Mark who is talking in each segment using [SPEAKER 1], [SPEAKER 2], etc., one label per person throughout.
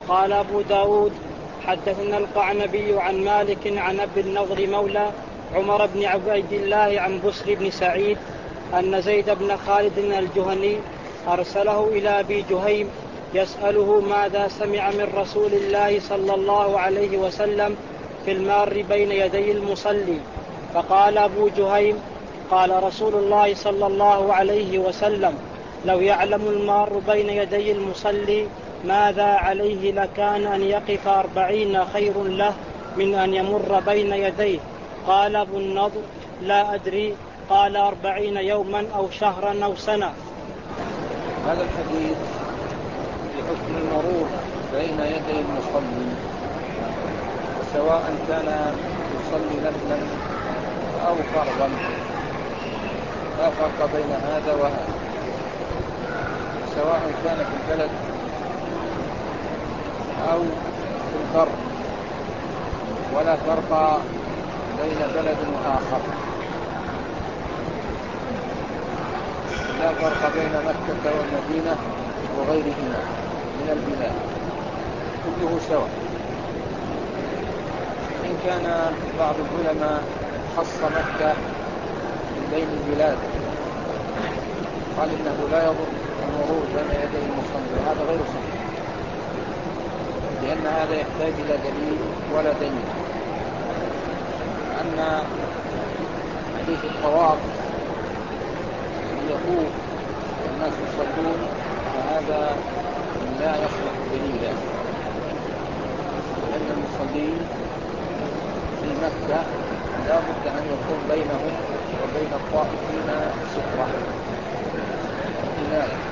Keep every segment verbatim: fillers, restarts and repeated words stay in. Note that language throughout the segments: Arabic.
[SPEAKER 1] قال أبو داود حدثنا القعنبي عن مالك عن أبي النضر مولى عمر بن عبيد الله عن بسر بن سعيد أن زيد بن خالد الجهني أرسله إلى أبي جهيم يسأله ماذا سمع من رسول الله صلى الله عليه وسلم في المار بين يدي المصلي. فقال أبو جهيم قال رسول الله صلى الله عليه وسلم لو يعلم المار بين يدي المصلي ماذا عليه لكان أن يقف أربعين خير له من أن يمر بين يديه. قال أبو النضر لا أدري. قال أربعين يوما أو شهرا أو سنة.
[SPEAKER 2] هذا الحديث في حكم المرور بين يدي المصلي سواء كان يصلي نفلا أو فرضا، لا فرق بين هذا وهذا، سواء كان في البلد أو في البر، ولا فرق بين بلد وآخر، لا فرق بين مكة والمدينة وغيرهما من البلاد، كله سواء. إن كان بعض العلماء خص مكة من بين البلاد، قال إنه لا يضر المرور بين يدي المصلي، وهذا غير صحيح، لأن هذا يحتاج إلى دليل ولا دليل. أن حديث الطواف يطوف والناس يصلون فهذا لا يصلح دليلا، لأن المصلين في مكة لا بد أن يكون بينهم وبين الطائفين سترة حماية.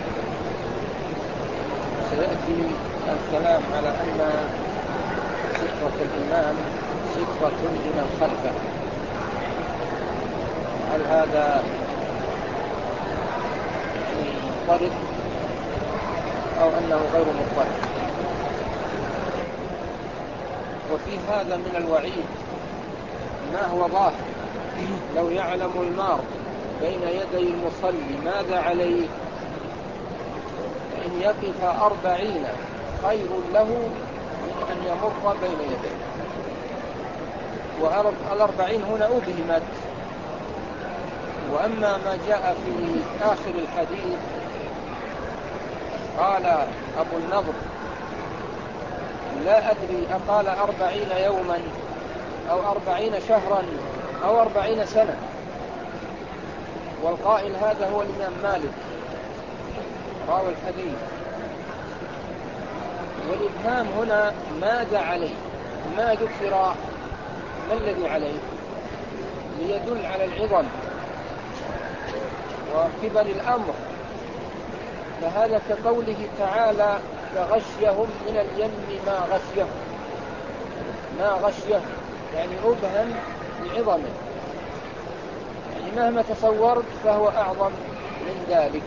[SPEAKER 2] سيأتي الكلام على أن سترة الإمام سترة لمن خلفه، هل هذا مضطرد أو أنه غير مضطرد؟ وفي هذا من الوعيد ما هو ظاهر. لو يعلم المار بين يدي المصلي ماذا عليه إن يقف أربعين خير له من أن يمر بين يديه. والأربعين هنا أبهمت. وأما ما جاء في آخر الحديث قال أبو النضر لا أدري أقال أربعين يوما أو أربعين شهرا أو أربعين سنة، والقائل هذا هو الإمام مالك راوي الحديث. والإبهام هنا ماذا عليه؟ ما ذكر ما الذي عليه، ليدل على العظم وكبر الأمر. فهذا كقوله تعالى فغشيهم من اليم ما غشيهم، ما غشيهم يعني أبهم بعظمه، يعني مهما تصورت فهو أعظم من ذلك.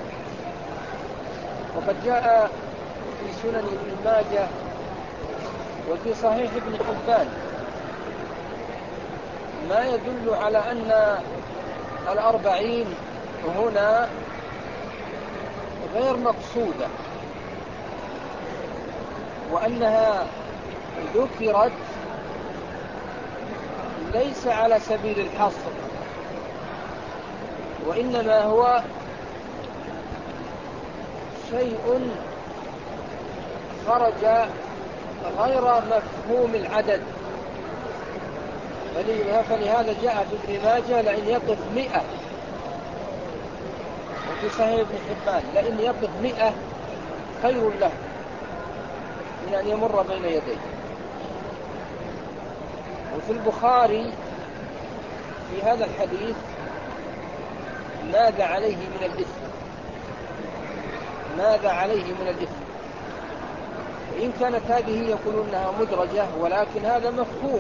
[SPEAKER 2] وقد جاء في سنن ابن ماجه وفي صحيح ابن حبان ما يدل على أن الأربعين هنا غير مقصودة، وأنها ذكرت ليس على سبيل الحصر، وإنما هو شيء خرج غير مفهوم العدد. فلهذا جاء في ابن ماجه لئن يقف مئة، وفي صحيح ابن حبان لئن يقف مئة خير له من أن يمر بين يديه. وفي البخاري في هذا الحديث ماذا عليه من الإثم، ماذا عليه من الإثم. وإن كانت هذه يقولون أنها مدرجة، ولكن هذا مفهوم.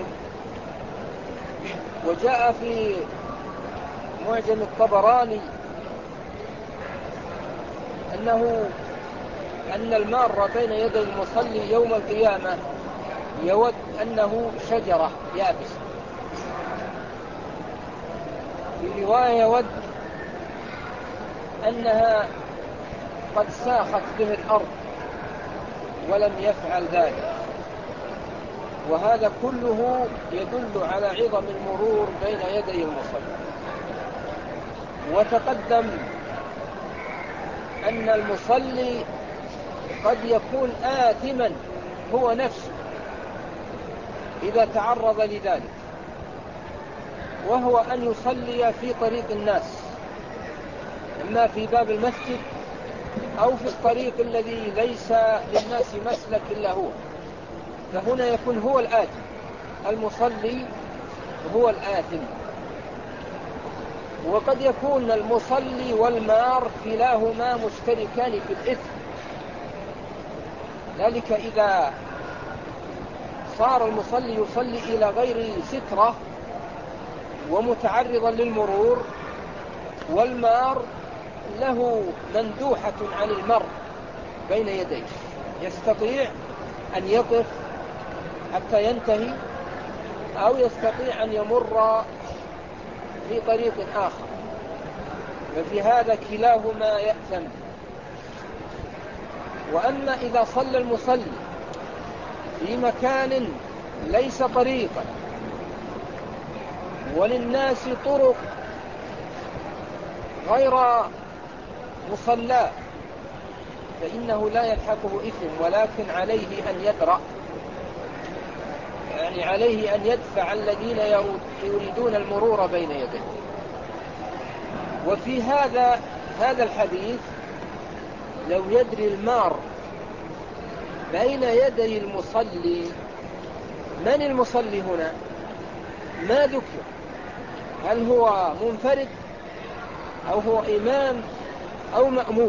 [SPEAKER 2] وجاء في معجم الطبراني أنه أن المار بين يدي المصلي يوم القيامة يود أنه شجرة يابسة، في رواية يود أنها قد ساخت به الأرض ولم يفعل ذلك. وهذا كله يدل على عظم المرور بين يدي المصلي. وتقدم أن المصلي قد يكون آثما هو نفسه إذا تعرض لذلك، وهو أن يصلي في طريق الناس، إما في باب المسجد أو في الطريق الذي ليس للناس مسلك إلا هو، فهنا يكون هو الآثم، المصلي هو الآثم. وقد يكون المصلي والمار كلاهما مشتركان في الإثم، ذلك إذا صار المصلي يصلي إلى غير سترة ومتعرضا للمرور، والمار له مندوحة عن المر بين يديه، يستطيع أن يقف حتى ينتهي، أو يستطيع أن يمر في طريق آخر، ففي هذا كلاهما يأثم. وأما إذا صلى المصلي في مكان ليس طريقا وللناس طرق غير مصلى فإنه لا يلحقه إثم، ولكن عليه أن يدرأ، يعني عليه أن يدفع الذين يريدون المرور بين يديه. وفي هذا هذا الحديث لو يدري المار بين يدي المصلي من المصلي هنا ما ذكر، هل هو منفرد أو هو إمام أو مأموم،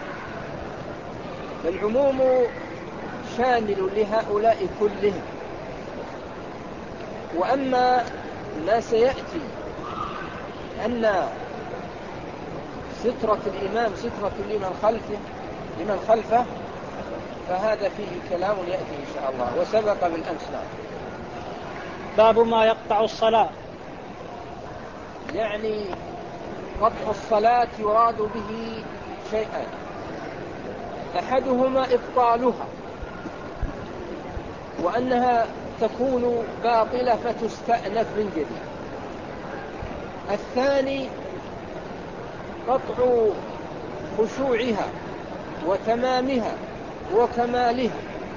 [SPEAKER 2] فالعموم شامل لهؤلاء كلهم. وأما ما سيأتي أن سترة الإمام سترة لمن خلفه لمن خلفه فهذا فيه كلام يأتي إن شاء الله، وسبق بالأمس.
[SPEAKER 1] باب ما يقطع الصلاة.
[SPEAKER 2] يعني قطع الصلاة يراد به شيئان، أحدهما إبطالها وأنها تكون باطلة فتستأنف من جديد. الثاني قطع خشوعها وتمامها وكمالها.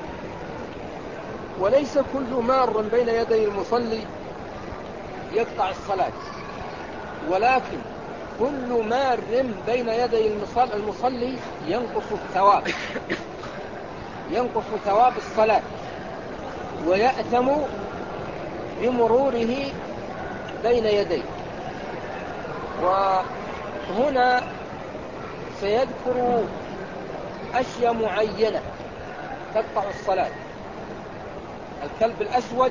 [SPEAKER 2] وليس كل مار بين يدي المصلي يقطع الصلاة، ولكن كل مار بين يدي المصلي ينقص الثواب ينقص ثواب الصلاة ويأثم بمروره بين يديه. وهنا سيذكر أشياء معينة تقطع الصلاة: الكلب الأسود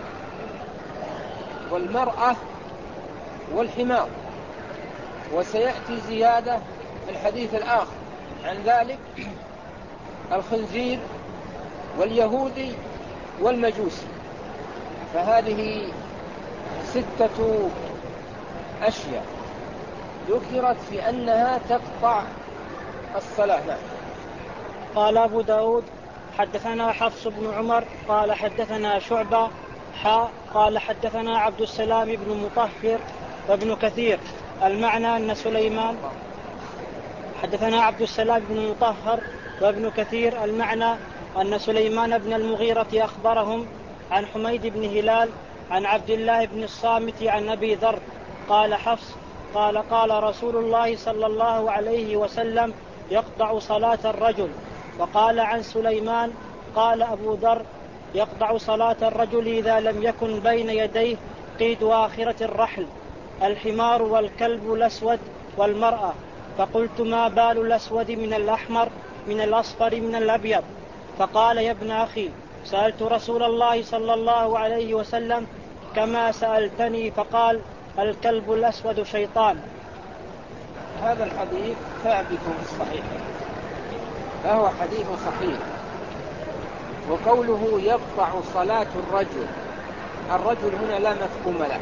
[SPEAKER 2] والمرأة والحمار. وسيأتي زيادة في الحديث الآخر عن ذلك: الخنزير واليهودي والمجوسي. فهذه ستة أشياء ذكرت في أنها تقطع الصلاة. نعم.
[SPEAKER 1] قال أبو داود: حدثنا حفص بن عمر قال حدثنا شعبة حا قال حدثنا عبد السلام بن مطهر وابن كثير. المعنى أن سليمان حدثنا عبد السلام بن مطهر وابن كثير. المعنى أن سليمان بن المغيرة أخبرهم عن حميد بن هلال عن عبد الله بن الصامت عن أبي ذر. قال حفص: قال قال رسول الله صلى الله عليه وسلم: يقطع صلاة الرجل. وقال عن سليمان: قال أبو ذر: يقطع صلاة الرجل إذا لم يكن بين يديه قيد آخرة الرحل، الحمار والكلب الأسود والمرأة. فقلت: ما بال الأسود من الأحمر من الأصفر من الأبيض؟ فقال: يا ابن أخي، سألت رسول الله صلى الله عليه وسلم كما سألتني، فقال: الكلب الأسود شيطان.
[SPEAKER 2] هذا الحديث ثابت في الصحيح، فهو حديث صحيح. وقوله يقطع صلاة الرجل، الرجل هنا لا مفهوم له،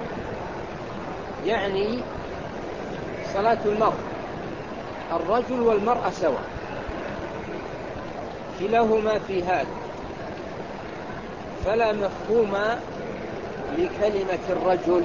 [SPEAKER 2] يعني صلاة المرء. الرجل والمرأة سواء، كلاهما في هذا. فلا مفهوم لكلمة الرجل،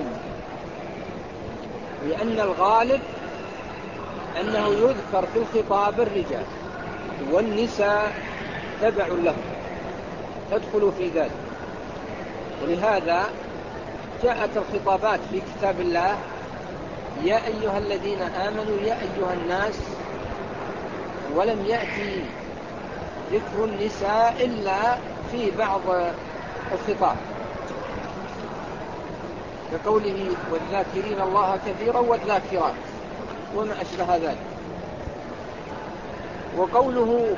[SPEAKER 2] لأن الغالب أنه يذكر في الخطاب الرجال، والنساء تبع له تدخل في ذلك. ولهذا جاءت الخطابات في كتاب الله: يا أيها الذين آمنوا، يا أيها الناس، ولم يأتي ذكر النساء إلا في بعض الخطاب، كقوله: والذاكرين الله كثيرا والذاكرات، وما أشبه ذلك. وقوله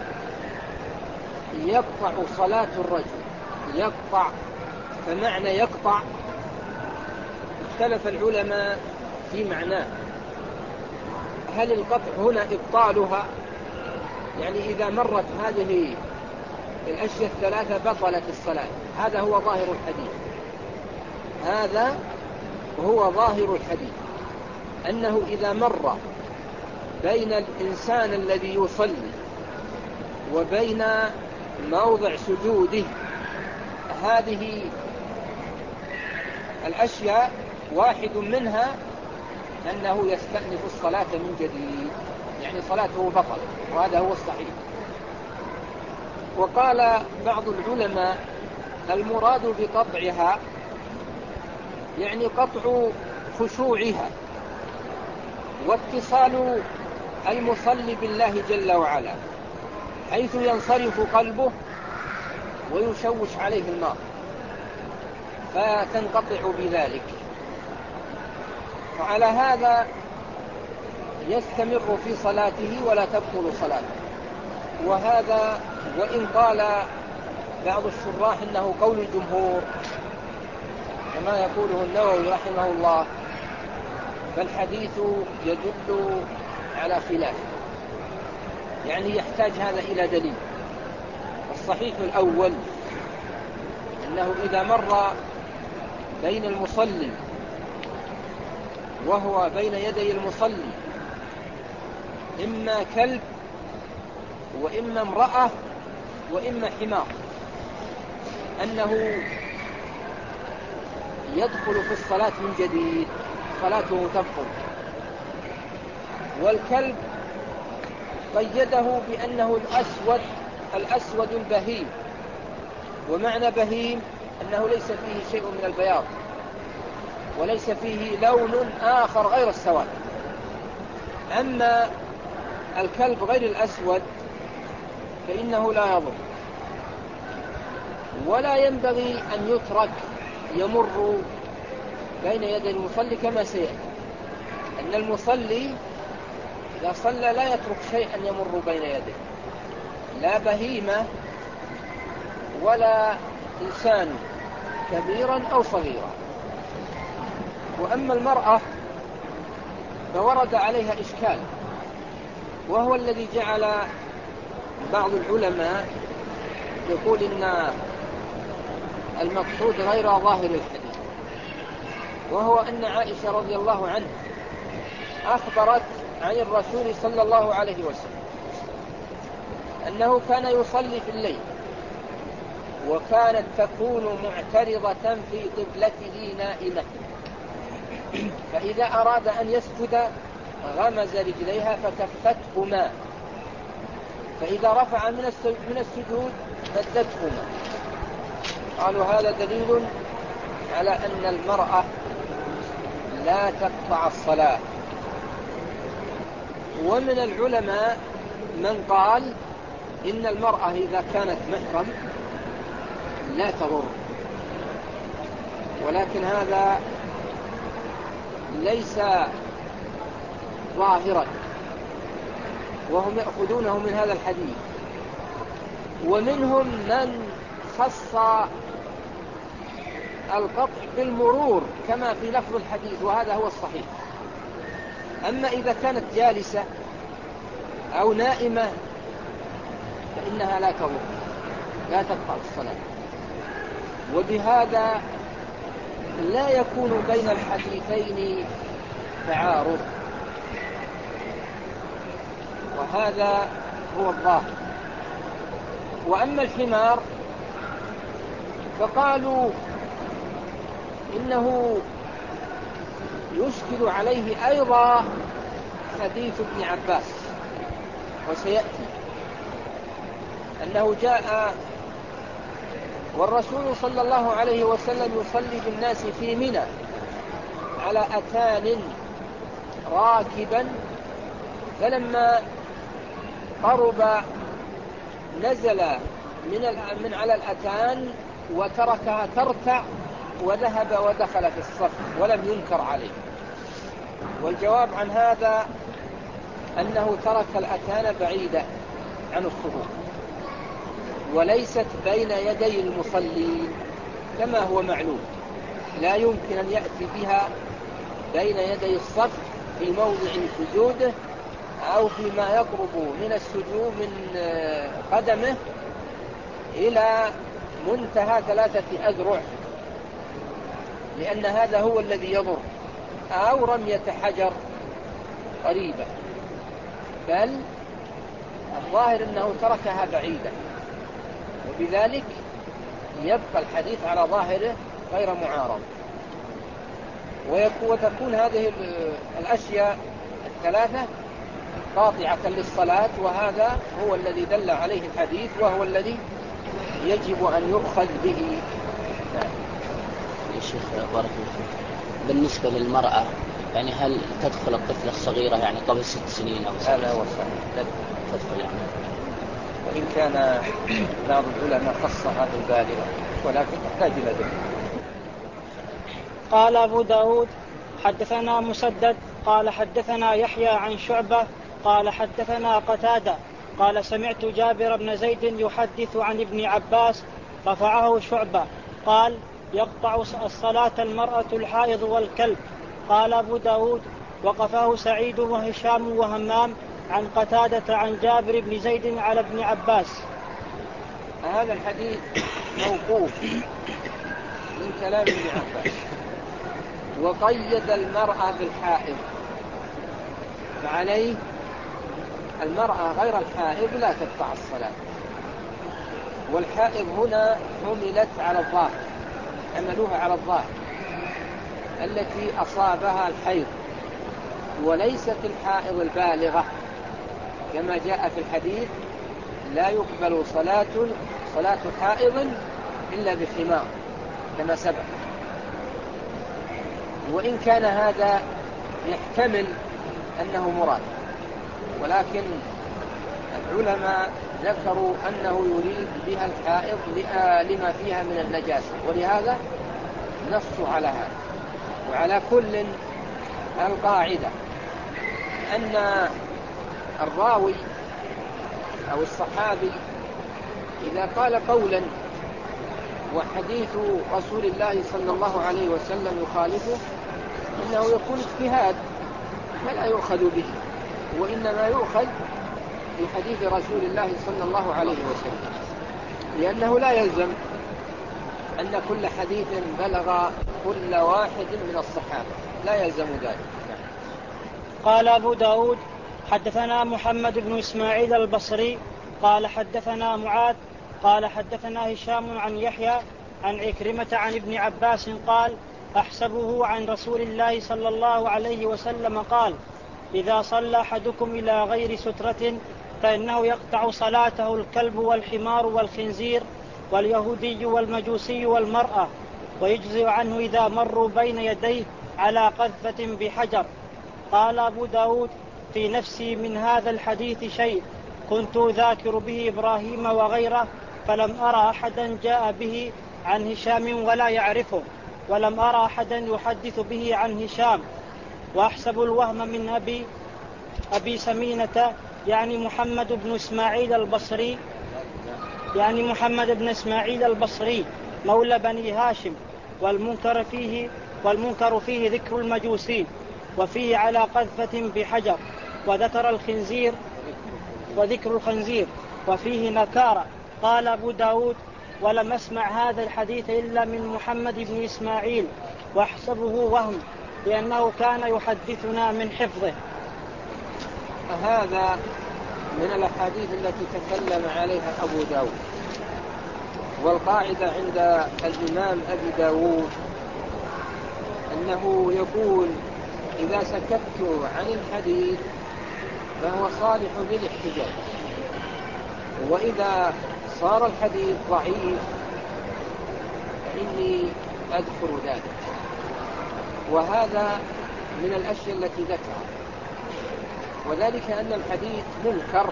[SPEAKER 2] يقطع صلاة الرجل، يقطع، فمعنى يقطع اختلف العلماء في معناه. هل القطع هنا إبطالها، يعني إذا مرت هذه الأشياء الثلاثة بطلت الصلاة؟ هذا هو ظاهر الحديث، هذا هو ظاهر الحديث، أنه إذا مر بين الإنسان الذي يصلي وبين موضع سجوده هذه الأشياء واحد منها أنه يستأنف الصلاة من جديد، يعني صلاته بطل، وهذا هو الصحيح. وقال بعض العلماء: المراد بقطعها يعني قطع خشوعها واتصال المصلي بالله جل وعلا، حيث ينصرف قلبه ويشوش عليه الماء فتنقطع بذلك. فعلى هذا يستمر في صلاته ولا تبطل صلاته. وهذا وإن قال بعض الشراح إنه قول الجمهور كما يقوله النووي رحمه الله، فالحديث يدل على خلافه، يعني يحتاج هذا إلى دليل. الصحيح الأول أنه إذا مر بين المصلي وهو بين يدي المصلي إما كلب وإما امرأة وإما حمار، أنه يدخل في الصلاة من جديد، صلاته تبطل. والكلب قيده بأنه الأسود الأسود البهيم، ومعنى بهيم أنه ليس فيه شيء من البياض وليس فيه لون آخر غير السواد. أما الكلب غير الأسود فإنه لا يضر، ولا ينبغي أن يترك يمر بين يدي المصلي كما سيأتي، أن المصلي إذا صلى لا يترك شيئا يمر بين يديه، لا بهيمة ولا إنسان كبيرا أو صغيرا. وأما المرأة فورد عليها إشكال، وهو الذي جعل بعض العلماء يقول إن المقصود غير ظاهر الحديث، وهو أن عائشة رضي الله عنها أخبرت عن الرسول صلى الله عليه وسلم أنه كان يصلي في الليل، وكانت تكون معترضة في قبلته نائمة، فإذا أراد أن يسجد غمز رجليها فكفتهما، فإذا رفع من السجود مدتهما. قالوا هذا دليل على أن المرأة لا تقطع الصلاة. ومن العلماء من قال إن المرأة إذا كانت محرم لا تضر، ولكن هذا ليس ظاهرا، وهم يأخذونه من هذا الحديث. ومنهم من خص القطع بالمرور كما في لفظ الحديث، وهذا هو الصحيح. أما إذا كانت جالسة أو نائمة فإنها لا تضر، لا تقطع الصلاة. وبهذا لا يكون بين الحديثين تعارض، وهذا هو الظاهر. وأما الحمار فقالوا إنه يشكل عليه أيضا حديث ابن عباس، وسيأتي أنه جاء والرسول صلى الله عليه وسلم يصلي بالناس في منى على أتان راكبا، فلما قرب نزل من من على الأتان وتركها ترتع وذهب ودخل في الصف ولم ينكر عليه. والجواب عن هذا أنه ترك الأتان بعيدة عن الصفوف وليست بين يدي المصلين كما هو معلوم، لا يمكن أن يأتي بها بين يدي الصف في موضع سجوده أو فيما يقرب من السجود من قدمه إلى منتهى ثلاثة أذرع، لأن هذا هو الذي يضر، أو رمية حجر قريبة، بل الظاهر أنه تركها بعيدة، وبذلك يبقى الحديث على ظاهره غير معارض، وتكون هذه الأشياء الثلاثة قاطعة للصلاة، وهذا هو الذي دل عليه الحديث وهو الذي يجب أن يؤخذ به.
[SPEAKER 3] يا شيخ بارك الله فيك، بالنسبة للمرأة يعني هل تدخل الطفلة الصغيرة يعني قبل ست سنين أو سنة؟
[SPEAKER 2] هذا هو الصحيح، تدخل يعني، وإن كان بعض العلماء خص هذا البالغة ولكن تحتاج إلى ذلك.
[SPEAKER 1] قال أبو داود حدثنا مسدد قال حدثنا يحيى عن شعبة قال حدثنا قتادة قال سمعت جابر بن زيد يحدث عن ابن عباس رفعه شعبة قال يقطع الصلاة المرأة الحائض والكلب. قال أبو داود وقفاه سعيد وهشام وهمام عن قتادة عن جابر بن زيد على ابن عباس.
[SPEAKER 2] هذا الحديث موقوف من كلام ابن عباس، وقيد المرأة بالحائض، فعليه المرأة غير الحائض لا تقطع الصلاة، والحائض هنا حملت على الظاهر، حملوها على الظاهر التي أصابها الحيض، وليست الحائض البالغة كما جاء في الحديث لا يقبل صلاة صلاة حائض إلا بخمار كما سبق. وإن كان هذا يحتمل أنه مراد، ولكن العلماء ذكروا أنه يريد بها الحائض لما فيها من النجاسة، ولهذا نصوا على هذا. وعلى كل القاعدة أن الراوي أو الصحابي إذا قال قولا وحديث رسول الله صلى الله عليه وسلم يخالفه إنه يكون اجتهاد فلا يؤخذ به، وإنما يؤخذ بحديث رسول الله صلى الله عليه وسلم، لأنه لا يلزم أن كل حديث بلغ كل واحد من الصحابة، لا يلزم ذلك.
[SPEAKER 1] قال أبو داود حدثنا محمد بن إسماعيل البصري قال حدثنا معاذ قال حدثنا هشام عن يحيى عن عكرمة عن ابن عباس قال أحسبه عن رسول الله صلى الله عليه وسلم قال إذا صلى أحدكم إلى غير سترة فإنه يقطع صلاته الكلب والحمار والخنزير واليهودي والمجوسي والمرأة، ويجزئ عنه إذا مروا بين يديه على قذفة بحجر. قال أبو داود في نفسي من هذا الحديث شيء كنت ذاكر به إبراهيم وغيره، فلم أرى أحدا جاء به عن هشام ولا يعرفه، ولم أرى أحدا يحدث به عن هشام، وأحسب الوهم من أبي, أبي سمينة يعني محمد بن إسماعيل البصري يعني محمد بن إسماعيل البصري مولى بني هاشم، والمنكر فيه, والمنكر فيه ذكر المجوسي، وفيه على قذفة بحجر، وذكر الخنزير وذكر الخنزير وفيه نكارة. قال أبو داود ولم أسمع هذا الحديث إلا من محمد بن إسماعيل، واحسبه وهم لأنه كان يحدثنا من حفظه.
[SPEAKER 2] هذا من الأحاديث التي تكلم عليها أبو داود، والقاعدة عند الإمام أبي داود أنه يقول إذا سكت عن الحديث فهو صالح للاحتجاج، وإذا صار الحديث ضعيف فإني أذكر ذلك. وهذا من الأشياء التي ذكرها، وذلك أن الحديث منكر،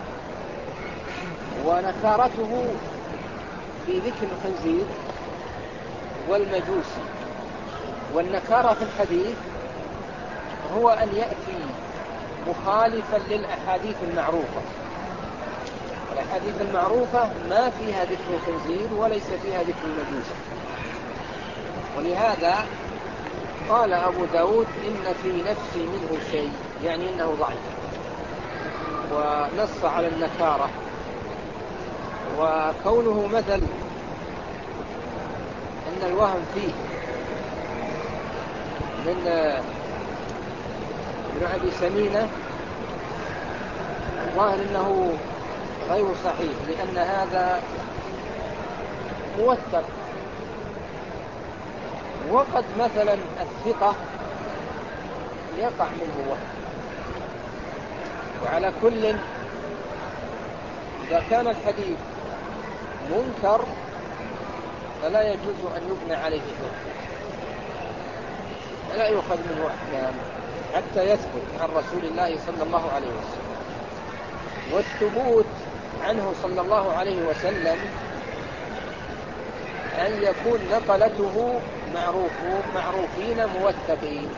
[SPEAKER 2] ونكارته في ذكر الخنزير والمجوسي. والنكارة في الحديث هو أن يأتي مخالفا للأحاديث المعروفة. الأحاديث المعروفة ما فيها ذكر الخنزير وليس فيها ذكر المجوسي، ولهذا قال أبو داود إن في نفسي منه شيء، يعني إنه ضعيف، ونص على النكارة. وكونه مثل أن الوهم فيه من ابن أبي سمينة ظاهر أنه غير صحيح، لأن هذا موثق. وقد مثلا الثقة يقع منه وهم. وعلى كل، إذا كان الحديث منكر فلا يجوز أن يبنى عليه حكم، فلا يؤخذ منه أحكام حتى يثبت عن رسول الله صلى الله عليه وسلم. والثبوت عنه صلى الله عليه وسلم أن يكون نقلته معروف معروفين موثقين.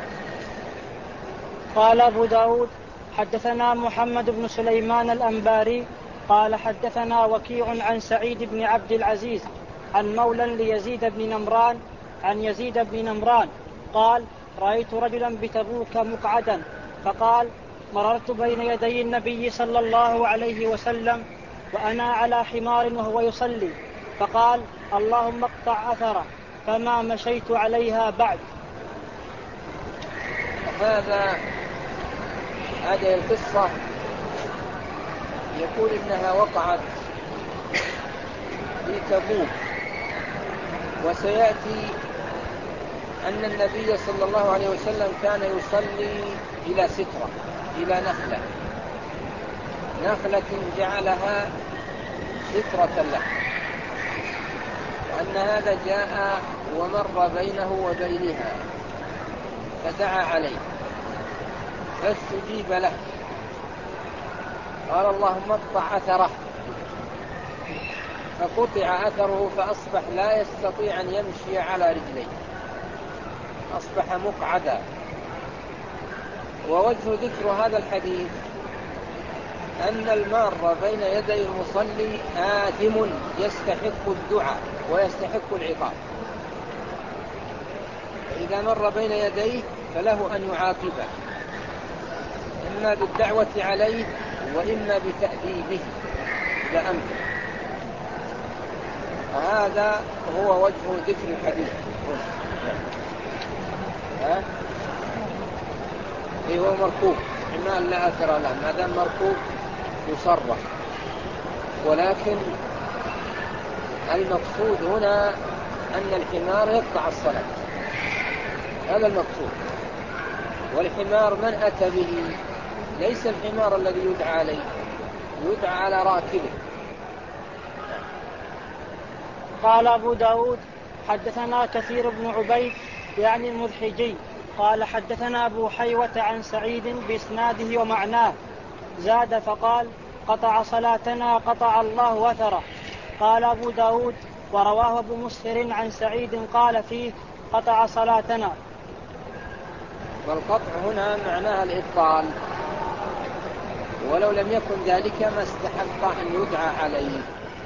[SPEAKER 1] قال أبو داود حدثنا محمد بن سليمان الأنباري قال حدثنا وكيع عن سعيد بن عبد العزيز عن مولى ليزيد بن نمران عن يزيد بن نمران قال رأيت رجلا بتبوك مقعدا فقال مررت بين يدي النبي صلى الله عليه وسلم وأنا على حمار وهو يصلي، فقال اللهم اقطع أثره، فما مشيت عليها بعد.
[SPEAKER 2] هذا هذه القصة يقول إنها وقعت في تبوك، وسيأتي أن النبي صلى الله عليه وسلم كان يصلي إلى سترة، إلى نخلة نخلة جعلها سترة له، وأن هذا جاء ومر بينه وبينها فدعا عليه فاستجيب له، قال اللهم اقطع أثره، فقطع أثره فأصبح لا يستطيع أن يمشي على رجليه، أصبح مقعدا. ووجه ذكر هذا الحديث أن المار بين يدي المصلي آثم يستحق الدعاء ويستحق العقاب، إذا مر بين يديه فله أن يعاقبه إما بالدعوة عليه وإما بتأديبه إذا أمكن. هذا هو وجه ذكر الحديث. ها؟ إيه هو مركوب، حمال لا أثر له، ما دام مركوب يصرف، ولكن المقصود هنا أن الحمار يقطع الصلاة، هذا المقصود. والحمار من أتى به ليس الحمار الذي يدعى عليه، يدعى على راكبه.
[SPEAKER 1] قال أبو داود حدثنا كثير بن عبيد يعني المذحجي قال حدثنا أبو حيوة عن سعيد بإسناده ومعناه زاد فقال قطع صلاتنا قطع الله وثره. قال أبو داود ورواه أبو مسهر عن سعيد قال فيه قطع صلاتنا.
[SPEAKER 2] والقطع هنا معناها الإبطال، ولو لم يكن ذلك ما استحق أن يدعى عليه.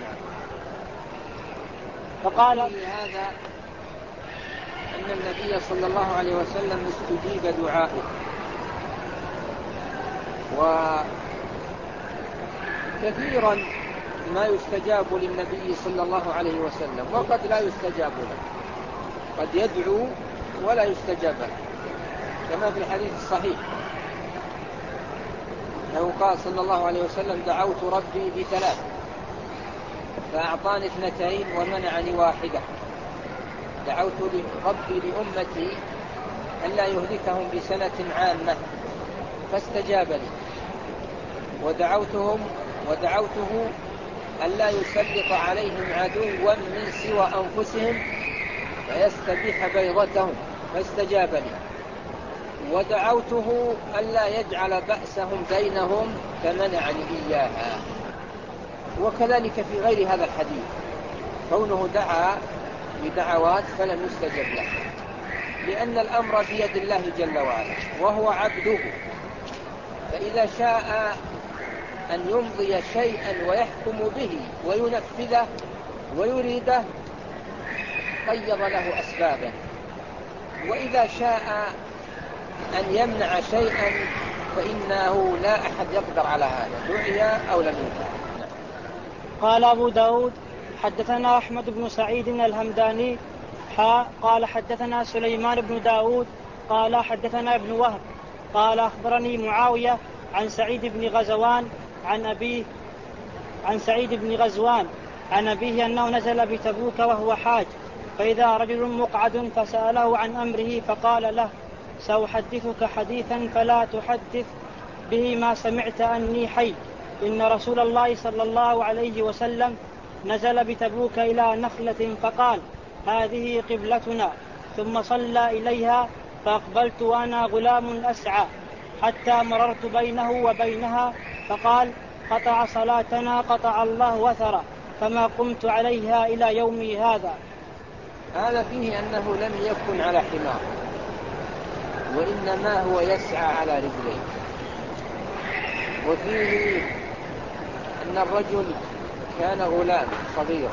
[SPEAKER 1] فقال
[SPEAKER 2] هذا أن النبي صلى الله عليه وسلم استجيب دعائه، وكثيرا ما يستجاب للنبي صلى الله عليه وسلم وقد لا يستجاب له، قد يدعو ولا يستجاب له، كما في الحديث الصحيح أنه قال صلى الله عليه وسلم دعوت ربي بثلاث فأعطاني اثنتين ومنعني واحدة. دعوت ربي لأمتي ألا يهلكهم بسنة عامة فاستجاب لي، ودعوتهم ودعوته ألا يسلط عليهم عدوا من سوى أنفسهم فيستبيح بيضتهم فاستجاب لي، ودعوته ألا يجعل بأسهم بينهم فمنعني إياها. وكذلك في غير هذا الحديث كونه دعا بدعوات فلم يستجب له، لأن الأمر بيد الله جل وعلا وهو عبده، فإذا شاء أن يمضي شيئا ويحكم به وينفذه ويريده قيض له أسبابا، وإذا شاء أن يمنع شيئا فإنه لا أحد يقدر على هذا، دعي أو لم يدع.
[SPEAKER 1] قال أبو داود حدثنا أحمد بن سعيد الهمداني حا قال حدثنا سليمان بن داود قال حدثنا ابن وهب قال أخبرني معاوية عن سعيد بن غزوان عن أبيه عن سعيد بن غزوان عن أبيه أنه نزل بتبوك وهو حاج، فإذا رجل مقعد فسأله عن أمره فقال له: سأحدثك حديثا فلا تحدث به ما سمعت أني حي. إن رسول الله صلى الله عليه وسلم نزل بتبوك إلى نخلة فقال: هذه قبلتنا، ثم صلى إليها، فأقبلت وأنا غلام أسعى حتى مررت بينه وبينها فقال: قطع صلاتنا قطع الله وثرا، فما قمت عليها إلى يومي هذا.
[SPEAKER 2] هذا فيه أنه لم يكن على حمار، وإنما هو يسعى على رجليه. وفيه أن الرجل كان غلام صغير،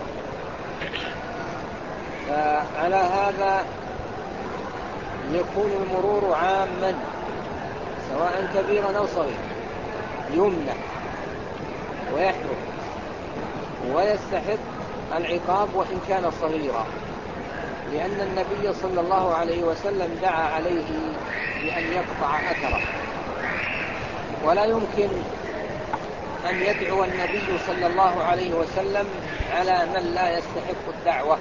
[SPEAKER 2] فعلى هذا يكون المرور عاما سواء كبيرا أو صغير، يمنع ويحرم ويستحق العقاب وإن كان صغيرا، لأن النبي صلى الله عليه وسلم دعا عليه بأن يقطع أثره، ولا يمكن أن يدعو النبي صلى الله عليه وسلم على من لا يستحق الدعوة.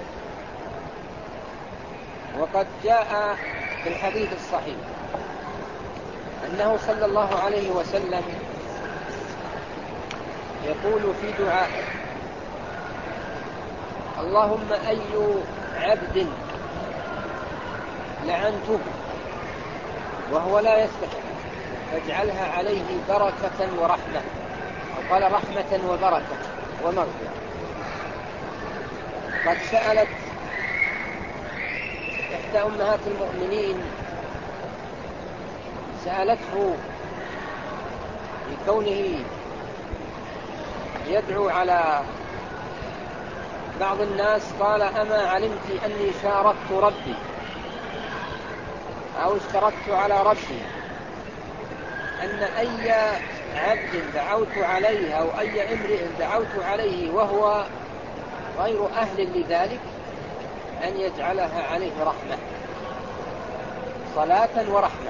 [SPEAKER 2] وقد جاء في الحديث الصحيح أنه صلى الله عليه وسلم يقول في دعائه: اللهم أي عبد لعنته وهو لا يستحق فاجعلها عليه بركة ورحمة، أو قال رحمة وبركة ومغفرة. قد سألت إحدى أمهات المؤمنين سألته لكونه يدعو على بعض الناس، قال: أما علمت أني شاركت ربي أو اشتركت على ربي أن أي عبد دعوت عليه أو أي امرئ دعوت عليه وهو غير أهل لذلك أن يجعلها عليه رحمة، صلاة ورحمة.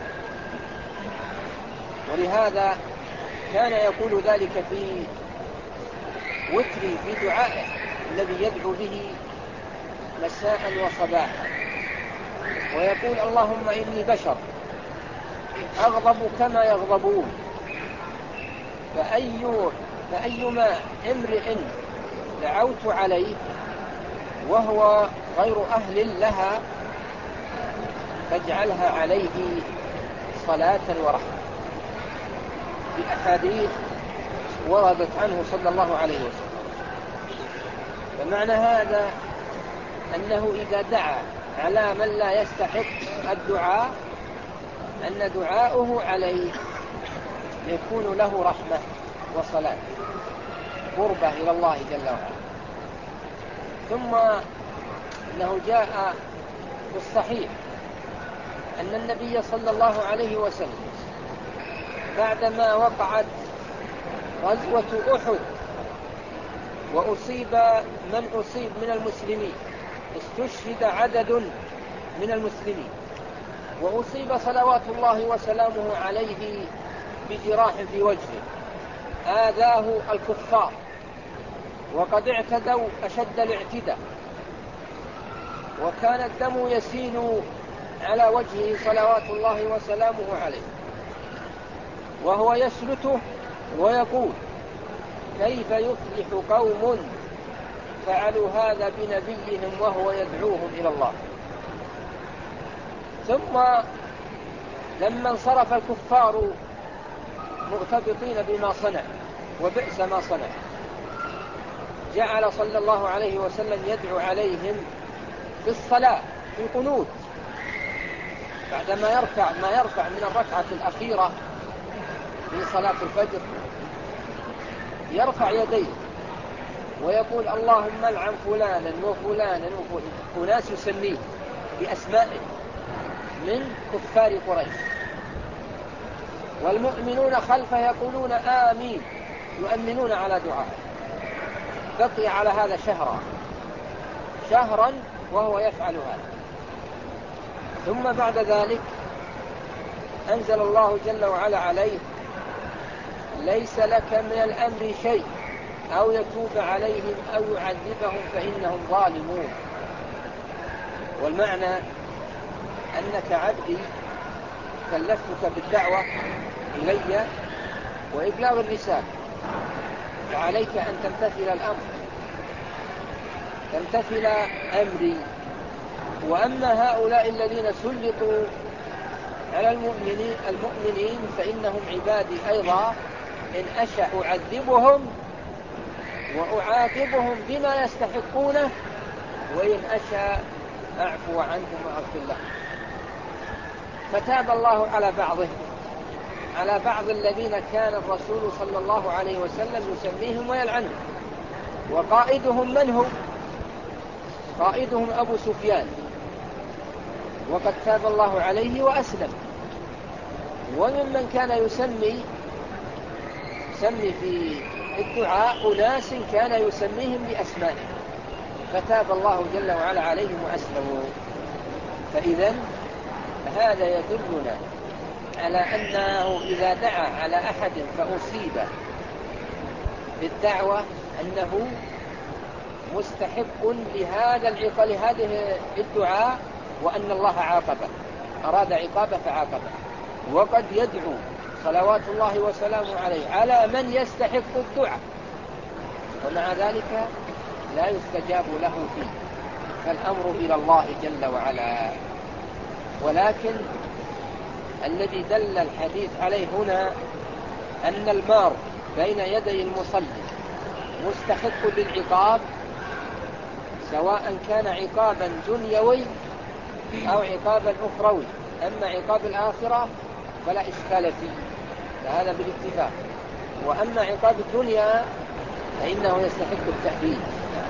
[SPEAKER 2] ولهذا كان يقول ذلك في وتري في دعائه الذي يدعو به مساء وصباحا، ويقول: اللهم إني بشر أغضب كما يغضبون، فأي فأيما امرئ دعوت عليه وهو غير أهل لها فاجعلها عليه صلاة ورحمة. في أحاديث وردت عنه صلى الله عليه وسلم. فمعنى هذا أنه إذا دعا على من لا يستحق الدعاء أن دعاؤه عليه يكون له رحمة وصلاة قربة إلى الله جل وعلا. ثم أنه جاء في الصحيح أن النبي صلى الله عليه وسلم بعدما وقعت غزوة أحد وأصيب من أصيب من المسلمين، استشهد عدد من المسلمين، وأصيب صلوات الله وسلامه عليه بجراح في وجهه آذاه الكفار، وقد اعتدوا أشد الاعتداء، وكان الدم يسيل على وجهه صلوات الله وسلامه عليه، وهو يسلته ويقول: كيف يفلح قوم فعلوا هذا بنبيهم وهو يدعوهم إلى الله. ثم لما انصرف الكفار مغتبطين بما صنع وبئس ما صنع، جعل صلى الله عليه وسلم يدعو عليهم في الصلاة في القنوت، بعدما يركع ما يركع من الركعة الأخيرة في صلاة الفجر، يرفع يديه ويقول: اللهم العن فلانا وفلانا وفلانا، وناس يسميه بأسمائه من كفار قريش، والمؤمنون خلفه يقولون آمين، يؤمنون على دعائه. بقي على هذا شهرا شهرا وهو يفعل هذا. ثم بعد ذلك أنزل الله جل وعلا عليه: ليس لك من الأمر شيء أو يتوب عليهم أو يعذبهم فإنهم ظالمون. والمعنى أنك عبدي كلفتك بالدعوة إلي وإبلاغ الرسالة، وعليك أن تمتثل الأمر، تمتثل أمري. وأما هؤلاء الذين سلطوا على المؤمنين, المؤمنين فإنهم عبادي أيضا، إن أشأ أعذبهم وأعاقبهم بما يستحقونه، وإن أشأ أعفو عنهم وأغفر لهم. فتاب الله على بعضهم، على بعض الذين كان الرسول صلى الله عليه وسلم يسميهم ويلعنهم. وقائدهم من هو؟ قائدهم أبو سفيان، وقد تاب الله عليه وأسلم. وممن كان يسمي يسمي في الدعاء أناس كان يسميهم بأسمائهم، فتاب الله جل وعلا عليهم وأسلموا. فإذا هذا يدلنا على أنه إذا دعا على أحد فأصيب بالدعوة أنه مستحق لهذا العقاب، لهذه الدعاء، وأن الله عاقبه، أراد عقابه فعاقبه. وقد يدعو صلوات الله وسلامه عليه على من يستحق الدعاء، ومع ذلك لا يستجاب له فيه، فالأمر إلى الله جل وعلا. ولكن الذي دل الحديث عليه هنا أن المار بين يدي المصلي مستحق للعقاب، سواء كان عقابا دنيوي أو عقابا أخروي. أما عقاب الآخرة فلا إشكال فيه، فهذا بالاتفاق. وأما عقاب الدنيا فإنه يستحق التأديب.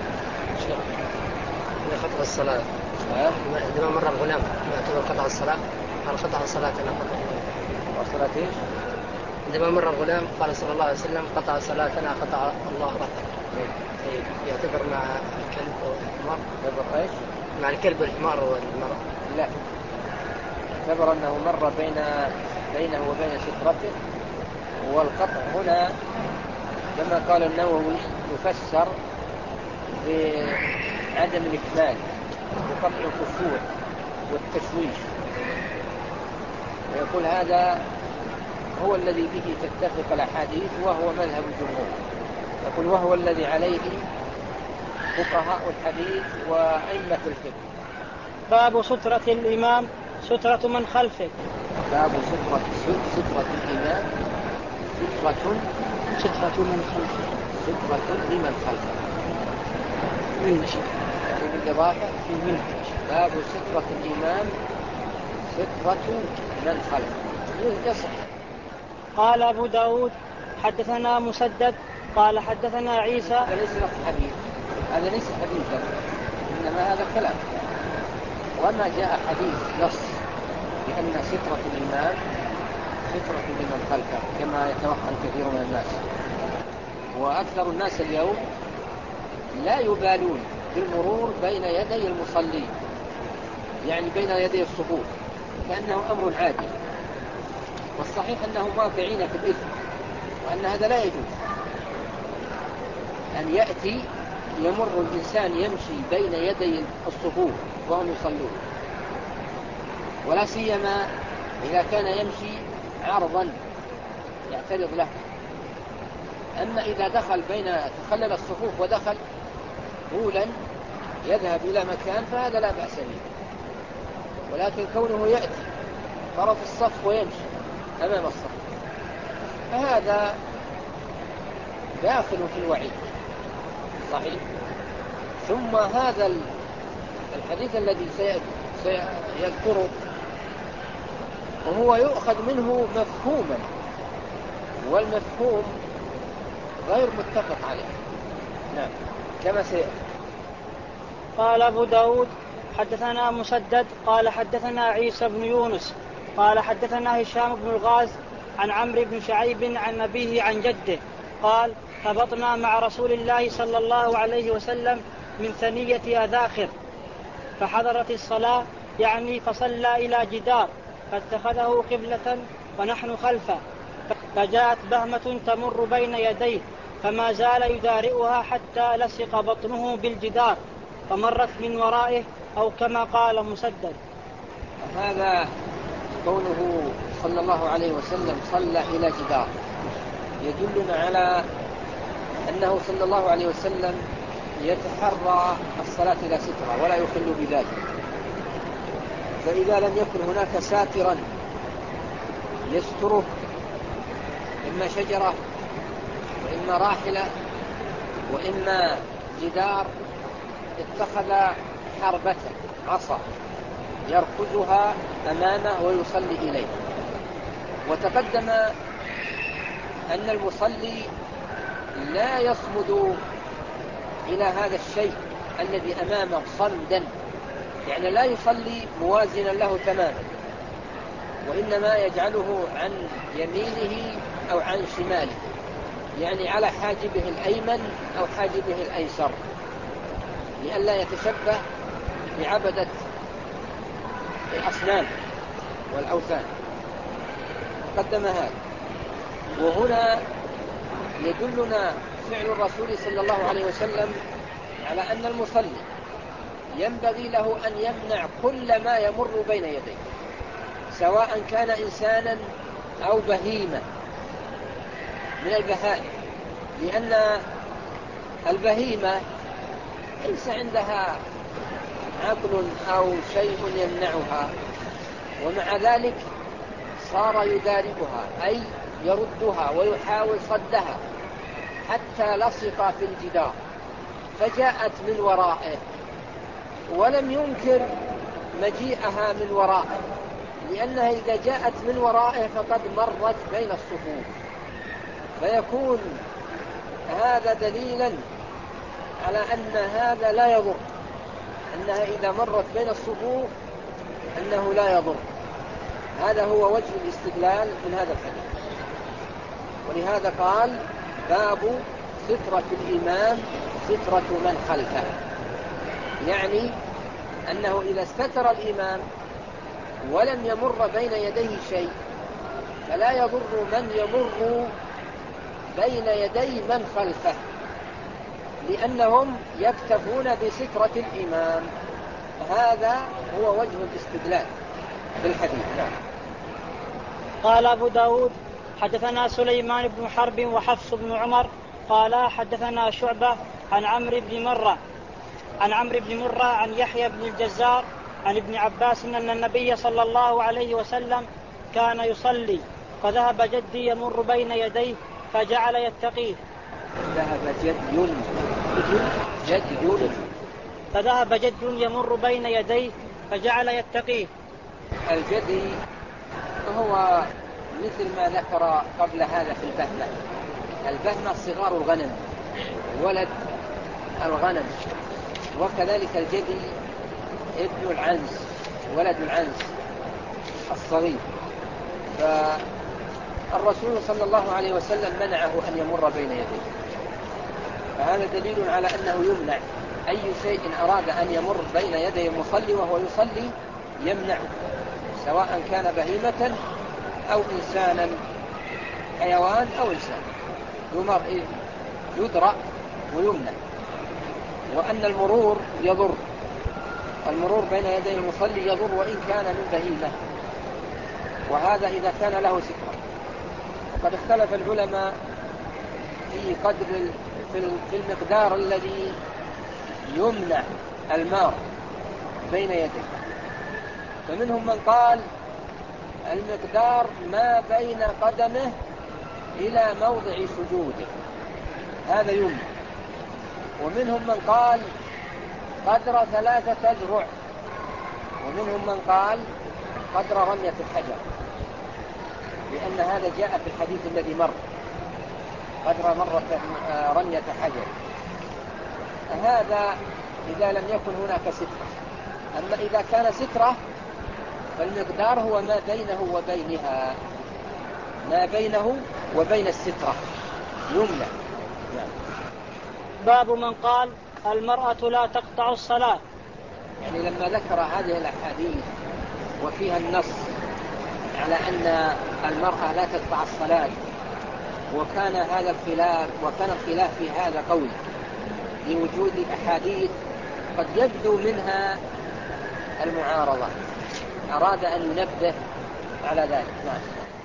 [SPEAKER 4] قطع الصلاة عندما مر الغلام يعتبر قطع الصلاة، قال قطع الصلاة أنا قطع
[SPEAKER 2] الصلاة إيش؟
[SPEAKER 4] عندما مر الغلام قال صلى الله عليه وسلم قطع صلاتنا قطع الله رقبته. طيب يعتبر مع الكلب والحمار؟
[SPEAKER 2] يعتبر إيش؟
[SPEAKER 4] مع الكلب والحمار والمرأة؟
[SPEAKER 2] لا، يعتبر أنه مر بين بينه وبين سترته. والقطع هنا كما قال النووي يفسر بعدم الإكمال وقطع الخشوع والتشويش، ويقول هذا هو الذي به تتفق الأحاديث وهو مذهب الجمهور. يقول وهو الذي عليه فقهاء الحديث وأئمة الفقه.
[SPEAKER 1] باب سترة الإمام سترة من خلفه.
[SPEAKER 2] باب سترة سترة الإمام سترة
[SPEAKER 1] سترة من خلفه
[SPEAKER 2] سترة لمن خلفه
[SPEAKER 1] من شيء
[SPEAKER 2] يعني بالإضافة
[SPEAKER 1] من.
[SPEAKER 2] باب سترة الإمام سترة من خلفه يصح.
[SPEAKER 1] قال أبو داود حدثنا مسدد قال حدثنا عيسى.
[SPEAKER 2] هذا ليس نص حديث، هذا ليس حديثا، إنما هذا كلام. وما جاء حديث نص بأن سترة الإمام سترة لمن خلفه كما يتوهم كثير من الناس. وأكثر الناس اليوم لا يبالون بالمرور بين يدي المصلين، يعني بين يدي الصفوف، كأنه أمر عادي. والصحيح أنهم واقعين في الإثم، وأن هذا لا يجوز. أن يأتي يمر الإنسان يمشي بين يدي الصفوف وهم يصلون، ولا سيما إذا كان يمشي عرضا يعترض له. أما إذا دخل بين تخلل الصفوف ودخل طولا يذهب إلى مكان فهذا لا بأس به، ولكن كونه يأتي طرف الصف ويمشي أمام الصف فهذا داخل في الوعيد صحيح. ثم هذا الحديث الذي سيذكره وهو يؤخذ منه مفهوما، والمفهوم غير متفق عليه. نعم كما سيأتي.
[SPEAKER 1] قال أبو داود حدثنا مسدد قال حدثنا عيسى بن يونس قال حدثنا هشام بن الغاز عن عمرو بن شعيب عن أبيه عن جده قال هبطنا مع رسول الله صلى الله عليه وسلم من ثنية أذاخر فحضرت الصلاة، يعني فصلى إلى جدار فاتخذه قبلة ونحن خلفه، فجاءت بهمة تمر بين يديه فما زال يدارئها حتى لصق بطنه بالجدار فمرت من ورائه، أو كما قال مسدد.
[SPEAKER 2] هذا قوله صلى الله عليه وسلم صلى إلى جدار يدلنا على أنه صلى الله عليه وسلم يتحرى الصلاة إلى سترة ولا يخل بذلك. فإذا لم يكن هناك ساترا يستره إما شجرة وإما راحلة وإما جدار اتخذ حربة عصا يركزها أمامه ويصلي إليه. وتقدم أن المصلي لا يصمد إلى هذا الشيء الذي أمامه صمدا، يعني لا يصلي موازنا له تماما، وإنما يجعله عن يمينه أو عن شماله، يعني على حاجبه الأيمن أو حاجبه الأيسر، لئلا يتشبه بعبدة الأصنام والأوثان. قدم هذا. وهنا يدلنا فعل الرسول صلى الله عليه وسلم على أن المصلي ينبغي له أن يمنع كل ما يمر بين يديه، سواء كان إنسانا أو بهيمة من البهائم، لأن البهيمة ليس عندها عقل أو شيء يمنعها، ومع ذلك صار يدارئها أي يردها ويحاول صدها حتى لصق في الجدار، فجاءت من ورائه ولم ينكر مجيئها من ورائه، لأنها إذا جاءت من ورائه فقد مرت بين الصفوف، فيكون هذا دليلا على أن هذا لا يضر، أنها إذا مرت بين الصفوف أنه لا يضر. هذا هو وجه الاستدلال من هذا الحديث. ولهذا قال باب سترة الإمام سترة من خلفه، يعني أنه إذا استتر الإمام ولم يمر بين يديه شيء فلا يضر من يمر بين يدي من خلفه، لأنهم يكتفون بسترة الإمام. هذا هو وجه الاستدلال بالحديث. نعم.
[SPEAKER 1] قال أبو داود حدثنا سليمان بن حرب وحفص بن عمر قال حدثنا شعبة عن عمرو بن مرة عن عمرو بن مرة عن يحيى بن الجزار عن ابن عباس أن النبي صلى الله عليه وسلم كان يصلي فذهب جدي يمر بين يديه فجعل يتقيه.
[SPEAKER 2] ذهب جدي جدي
[SPEAKER 1] فذهب جد يمر بين يديه فجعل يتقيه.
[SPEAKER 2] الجدي هو مثل ما ذكر قبل هذا في البهمة. البهمة صغار الغنم، ولد الغنم، وكذلك الجدي ابن العنز، ولد العنز الصغير. فالرسول صلى الله عليه وسلم منعه أن يمر بين يديه، فهذا دليل على أنه يمنع أي شيء أراد أن يمر بين يدي المصلي وهو يصلي يمنعه، سواء كان بهيمة أو إنسانا، حيوان أو إنسان، يدرأ ويمنع، وأن المرور يضر، المرور بين يدي المصلي يضر وإن كان من بهيمة، وهذا إذا كان له سترة. وقد اختلف العلماء في قدر في المقدار الذي يمنع المار بين يديه، فمنهم من قال المقدار ما بين قدمه إلى موضع سجوده، هذا يمنع. ومنهم من قال قدر ثلاثة أذرع، ومنهم من قال قدر رمية الحجر، لأن هذا جاء في الحديث الذي مر قدر مرة رمية حجر. هذا إذا لم يكن هناك سترة. أما إذا كان سترة فالمقدار هو ما بينه وبينها، ما بينه وبين السترة يمنع.
[SPEAKER 1] باب من قال المرأة لا تقطع الصلاة.
[SPEAKER 2] يعني لما ذكر هذه الأحاديث وفيها النص على أن المرأة لا تقطع الصلاة، وكان هذا الخلاف وكان الخلاف في هذا قوي لوجود أحاديث قد يبدو منها المعارضة، أراد أن ينبه على ذلك. نعم.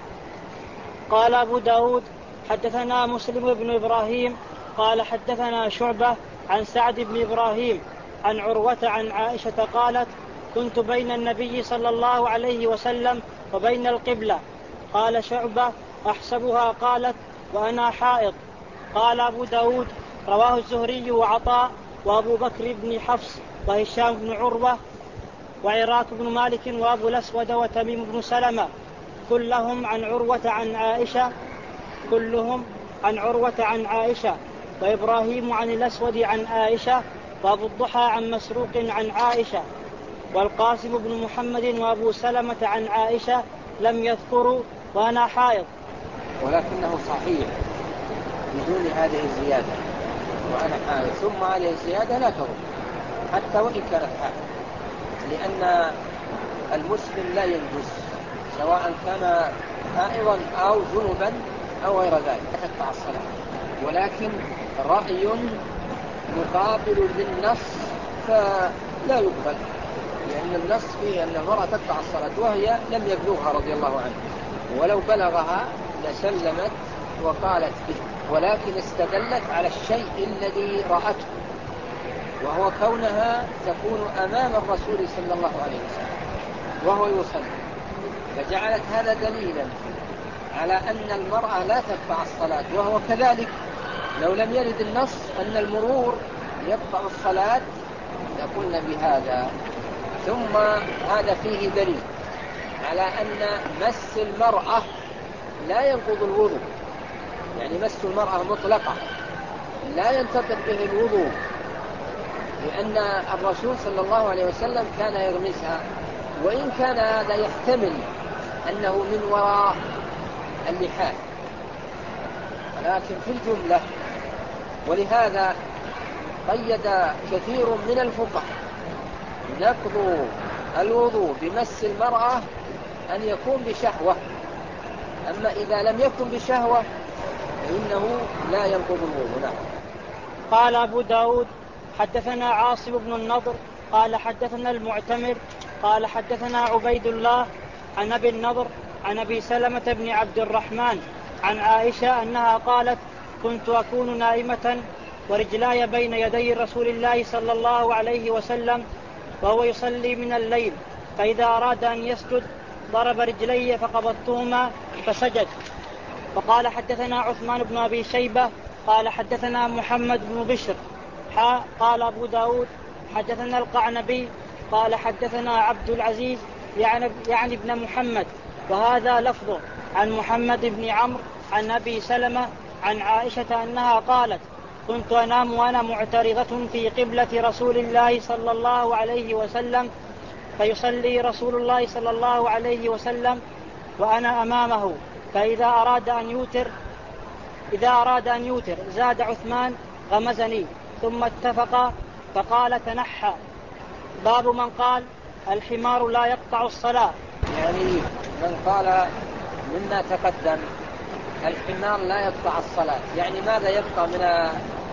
[SPEAKER 1] قال أبو داود حدثنا مسلم بن إبراهيم قال حدثنا شعبة عن سعد بن إبراهيم عن عروة عن عائشة قالت كنت بين النبي صلى الله عليه وسلم وبين القبلة. قال شعبة أحسبها قالت وأنا حائض. قال أبو داود رواه الزهري وعطاء وأبو بكر بن حفص وهشام بن عروة وعراك بن مالك وأبو الأسود وتميم بن سلمة كلهم عن عروة عن عائشة كلهم عن عروة عن عائشة وإبراهيم عن الأسود عن عائشة وأبو الضحى عن مسروق عن عائشة والقاسم بن محمد وأبو سلمة عن عائشة لم يذكروا وأنا حائض،
[SPEAKER 2] ولكنه صحيح بدون هذه الزيادة وأنا حائض، ثم هذه الزيادة لا تضر حتى وإن كانت حائض، لأن المسلم لا ينجس سواء كان حائضا أو جنبا أو غير ذلك تقطع الصلاة. ولكن رأي مقابل للنص فلا يقبل، لأن النص فيه أن المرأة تقطع الصلاة وهي لم يبلغها رضي الله عنها، ولو بلغها لسلمت وقالت به، ولكن استدلت على الشيء الذي رأته، وهو كونها تكون أمام الرسول صلى الله عليه وسلم وهو يصلي، فجعلت هذا دليلا على أن المرأة لا تقطع الصلاة. وهو كذلك لو لم يرد النص أن المرور يقطع الصلاة لقلنا بهذا. ثم هذا فيه دليل على أن مس المرأة لا ينقض الوضوء، يعني مس المرأة مطلقة لا ينتقض به الوضوء، لأن الرسول صلى الله عليه وسلم كان يغمسها، وإن كان هذا يحتمل أنه من وراء اللحاف، ولكن في الجملة. ولهذا قيد كثير من الفقهاء نقض الوضوء بمس المرأة أن يكون بشهوة، أما إذا لم يكن بشهوة فإنه لا ينقض الوضوء. نعم.
[SPEAKER 1] قال أبو داود حدثنا عاصم بن النضر قال حدثنا المعتمر قال حدثنا عبيد الله عن أبي النضر عن أبي سلمة بن عبد الرحمن عن عائشة أنها قالت كنت أكون نائمة ورجلاي بين يدي رسول الله صلى الله عليه وسلم وهو يصلي من الليل، فإذا أراد أن يسجد ضرب رجلي فقبضتهما فسجد. وقال حدثنا عثمان بن أبي شيبة قال حدثنا محمد بن بشر حا قال أبو داود حدثنا القعنبي قال حدثنا عبد العزيز يعني, يعني ابن محمد، وهذا لفظه عن محمد بن عمرو عن أبي سلمة عن عائشة أنها قالت كنت أنام وأنا معترضة في قبلة رسول الله صلى الله عليه وسلم فيصلي رسول الله صلى الله عليه وسلم وأنا أمامه، فإذا أراد أن يوتر إذا أراد أن يوتر زاد عثمان غمزني ثم اتفقا فقال تنحى. باب من قال الحمار لا يقطع الصلاة.
[SPEAKER 2] يعني من قال مما تقدم الحمار لا يقطع الصلاة، يعني ماذا يبقى من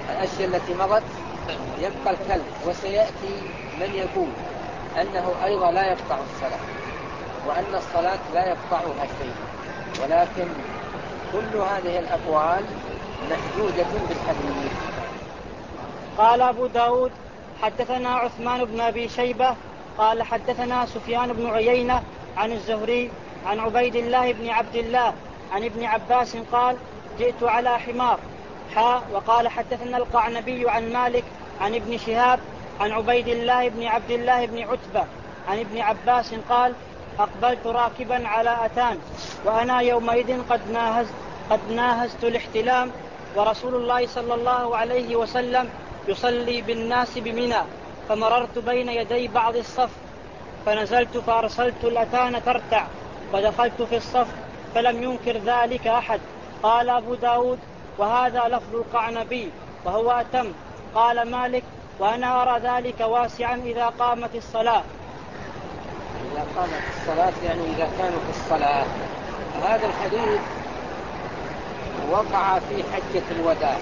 [SPEAKER 2] الأشياء التي مضت يبقى الكلب، وسيأتي من يقول أنه أيضا لا يقطع الصلاة، وأن الصلاة لا يقطعها شيء، ولكن كل هذه الأقوال محجوجة بالحديث.
[SPEAKER 1] قال أبو داود حدثنا عثمان بن أبي شيبة قال حدثنا سفيان بن عيينة عن الزهري عن عبيد الله بن عبد الله عن ابن عباس قال جئت على حمار حاء. وقال حدثنا القعنبي عن مالك عن ابن شهاب عن عبيد الله بن عبد الله بن عتبة عن ابن عباس قال أقبلت راكبا على أتان وأنا يومئذ قد ناهزت, قد ناهزت الاحتلام، ورسول الله صلى الله عليه وسلم يصلي بالناس بمنى، فمررت بين يدي بعض الصف فنزلت فأرسلت الأتان ترتع ودخلت في الصف فلم ينكر ذلك أحد. قال أبو داود وهذا لفظ القعنبي وهو أتم. قال مالك وأنا أرى ذلك واسعا إذا قامت الصلاة.
[SPEAKER 2] إذا قامت الصلاة يعني إذا كانوا في الصلاة. هذا الحديث وقع في حجة الوداع،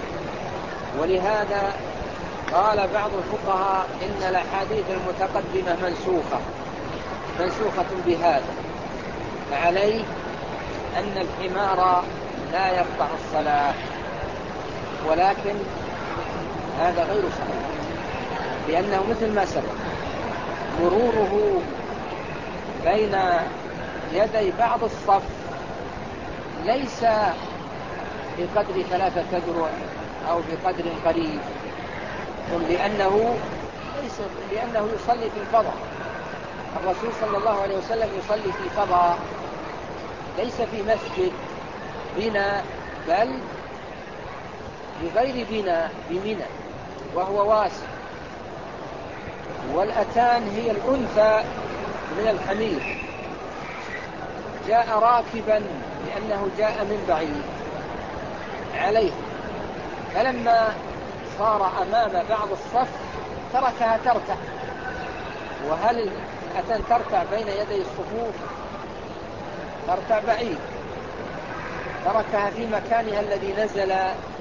[SPEAKER 2] ولهذا قال بعض الفقهاء إن الأحاديث المتقدمة منسوخة منسوخة بهذا، فعليه أن الحمار لا يقطع الصلاة، ولكن هذا غير صحيح، لأنه مثل ما سبق مروره بين يدي بعض الصف ليس بقدر ثلاثة أذرع أو بقدر قريب، لأنه ليس لأنه يصلي في الفضاء. الرسول صلى الله عليه وسلم يصلي في فضاء، ليس في مسجد بناء، بل بغير بناء بمنى وهو واسع. والأتان هي الأنثى من الحمير، جاء راكبا لأنه جاء من بعيد عليه، فلما صار أمام بعض الصف تركها ترتع. وهل الأتان ترتع بين يدي الصفوف؟ ترتع بعيد، تركها في مكانها الذي نزل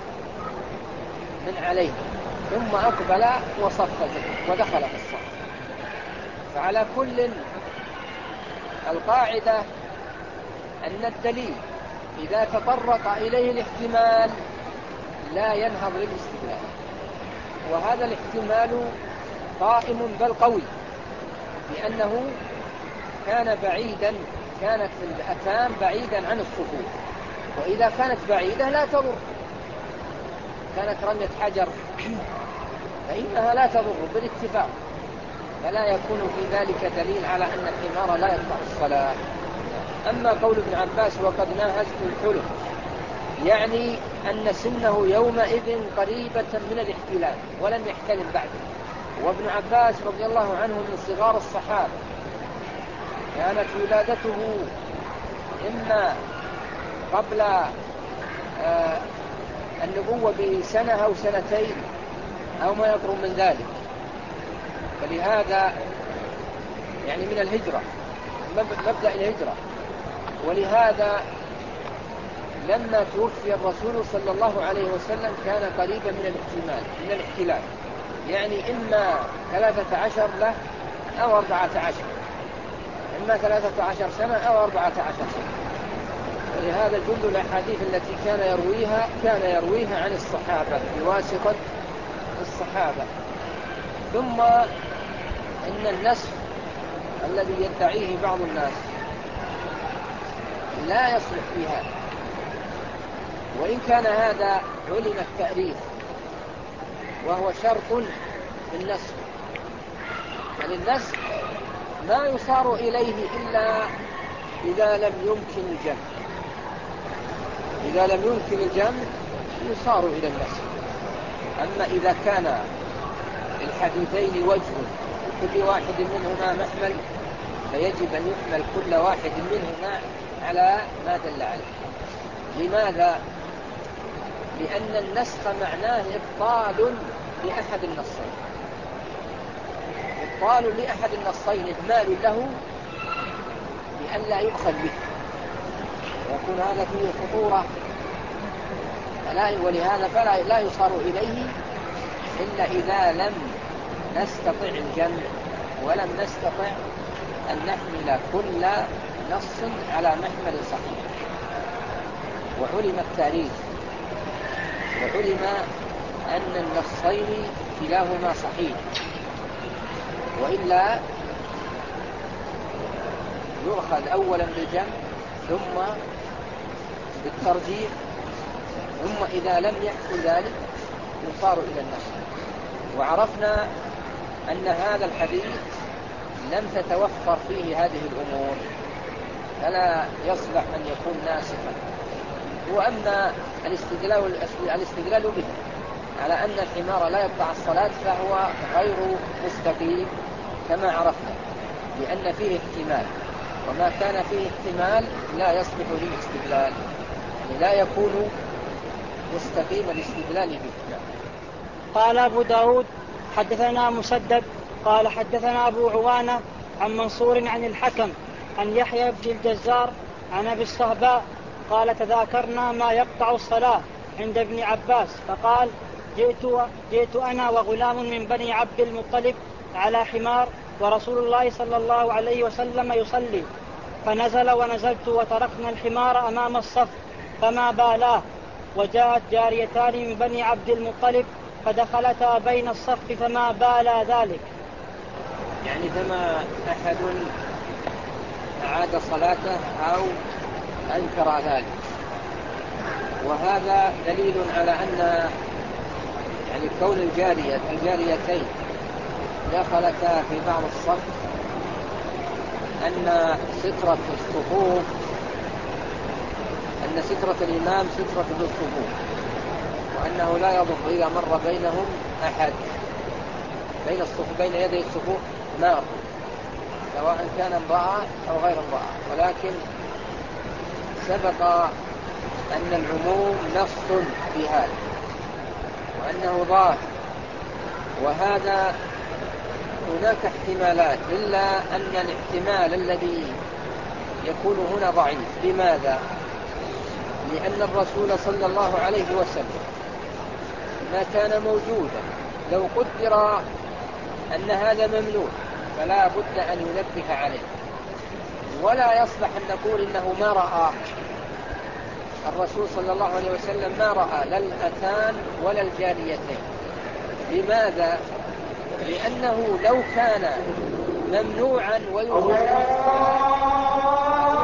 [SPEAKER 2] من عليه، ثم أقبل وصف ودخل في الصف. فعلى كل القاعدة أن الدليل إذا تطرق إليه الاحتمال لا ينهض للاستدلال، وهذا الاحتمال قائم بل قوي، لأنه كان بعيدا، كانت الأتان بعيدا عن الصفوف، وإذا كانت بعيدة لا تضر، كانت رمية حجر فإنها لا تضر بالاتفاق، فلا يكون في ذلك دليل على أن الحمار لا يقطع الصلاة. أما قول ابن عباس وقد ناهزت الحلم، يعني أن سنه يومئذ قريبة من الاحتلام ولم يحتلم بعده. وابن عباس رضي الله عنه من صغار الصحابة، كانت ولادته إما قبل آه النبوة بسنة أو سنتين أو ما يقرب من ذلك، فلهذا يعني من الهجرة، مبدأ الهجرة. ولهذا لما توفي الرسول صلى الله عليه وسلم كان قريبا من الاحتمال من الاحتلال، يعني إما ثلاثة عشر له أو أربعة عشر، إما ثلاثة عشر سنة أو أربعة عشر سنة. ولهذا جل الأحاديث التي كان يرويها كان يرويها عن الصحابة بواسطة الصحابة. ثم إن النسخ الذي يدعيه بعض الناس لا يصلح في هذا، وإن كان هذا علم التأريخ وهو شرط للنسخ، فللنسخ ما يصار إليه إلا إذا لم يمكن الجمع، إذا لم يمكن الجمع يصار إلى النسخ. أما إذا كان الحديثين وجه كل واحد منهما محمل فيجب أن يحمل كل واحد منهما على ما دل عليه. لماذا؟ لأن النسخ معناه إبطال لأحد النصين، إبطال لأحد النصين إهمال له لئلا يؤخذ به، ويكون هذا فيه خطورة فلا ولهذا فلا لا يصار إليه إلا إذا لم نستطع الجمع ولم نستطع أن نحمل كل نص على محمل صحيح. وعلم التاريخ وعلم أن النصين كلاهما صحيح، وإلا يؤخذ أولا بالجمع ثم بالترجيح، ثم إذا لم يحصل ذلك يصار إلى النص. وعرفنا أن هذا الحديث لم تتوفر فيه هذه الأمور، فلا يصلح أن يكون ناسخا. وأما الاستدلال, الاستدلال به على أن الحمار لا يقطع الصلاة فهو غير مستقيم كما عرفنا، لأن فيه احتمال، وما كان فيه احتمال لا يصلح للاستدلال، يعني لا يكون مستقيم الاستدلال به.
[SPEAKER 1] قال أبو داود حدثنا مسدد قال حدثنا أبو عوانة عن منصور عن الحكم عن يحيى بن الجزار عن أبي الصهباء قال تذاكرنا ما يقطع الصلاة عند ابن عباس فقال جئت, جئت أنا وغلام من بني عبد المطلب على حمار ورسول الله صلى الله عليه وسلم يصلي، فنزل ونزلت وتركنا الحمار أمام الصف فما بالاه، وجاءت جاريتان من بني عبد المطلب فدخلتا بين الصف فما بالا ذلك.
[SPEAKER 2] يعني فما أحد أعاد صلاته أو أنكر ذلك. وهذا دليل على أن يعني كون الجارية الجاريتين دخلتا في بعض الصف أن سترة الصفوف أن سترة الإمام سترة للصفوف، وأنه لا يضر إذا مر بينهم أحد بين الصفوف بين يدي الصفوف مار، سواء كان امرأة أو غير امرأة. ولكن سبق أن العموم نص في هذا وأنه ظاهر، وهذا هناك احتمالات، إلا أن الاحتمال الذي يكون هنا ضعيف. لماذا؟ لأن الرسول صلى الله عليه وسلم ما كان موجودا. لو قدر أن هذا ممنوع فلا بد أن ينبه عليه، ولا يصلح أن نقول إنه ما رأى. الرسول صلى الله عليه وسلم ما رأى لا الأتان ولا الجاريتين. لماذا؟ لأنه لو كان ممنوعا ويوجد